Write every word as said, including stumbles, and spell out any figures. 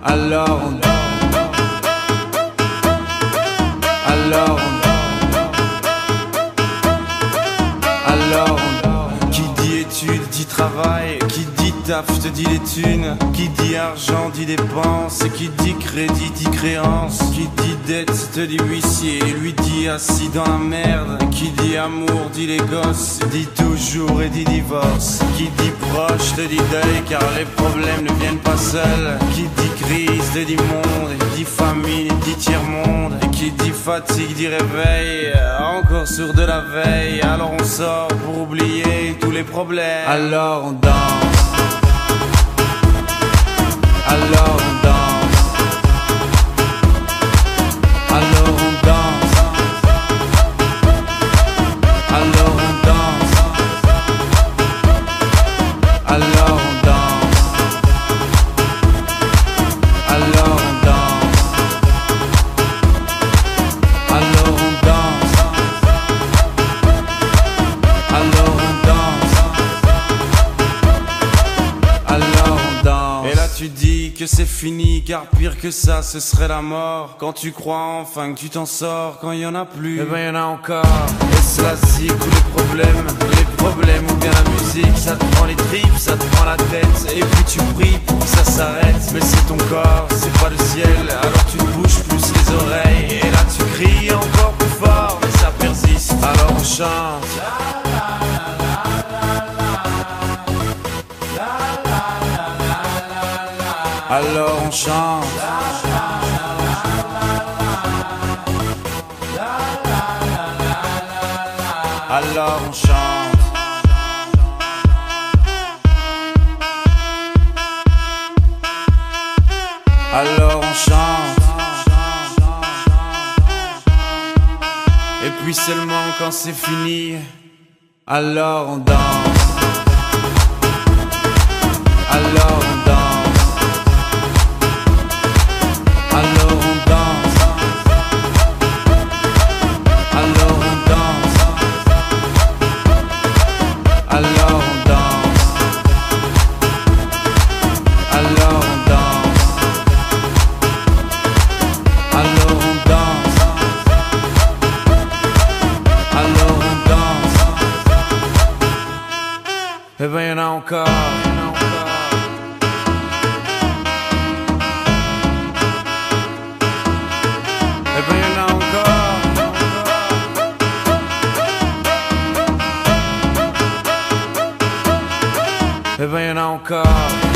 Alors on Alors on Alors on Qui dit études dit travail, qui dit taf te dit les thunes, qui dit argent dit dépenses, qui dit crédit dit créance, qui dit dette te dit huissier, lui dit assis dans la merde, qui dit amour dit les gosses, dit toujours et dit divorce, qui dit proche te dit deuil car les problèmes ne viennent pas seuls, qui dit crise te dit monde, dit famine dit tiers-monde, et qui dit fatigue dit réveil, encore sur de la veille, alors on sort pour oublier tous les problèmes, alors on danse. Alors on danse, alors on danse, alors on danse, alors on danse, alors on danse, alors on danse, alors on danse, alors on danse. Et là tu dis que c'est fini, car pire que ça ce serait la mort. Quand tu crois enfin que tu t'en sors, quand il y en a plus, eh ben y en a encore. Et c'est la zik ou les problèmes, les problèmes ou bien la musique, ça te prend les tripes, ça te prend la tête, et puis tu pries pour que ça s'arrête. Mais c'est ton corps, c'est pas le ciel, alors tu te bouges plus les oreilles, et là tu cries encore plus fort, mais ça persiste, alors on chante. Alors on chante. Alors on chante. Alors on chante. Et puis seulement quand c'est fini, alors on danse. Alors on danse. Alors on danse, alors on danse, alors on danse, alors on danse, alors on danse, alors on danse. Eh ben y'en a encore. Eh ben y'en a encore. Eh ben y'en a encore.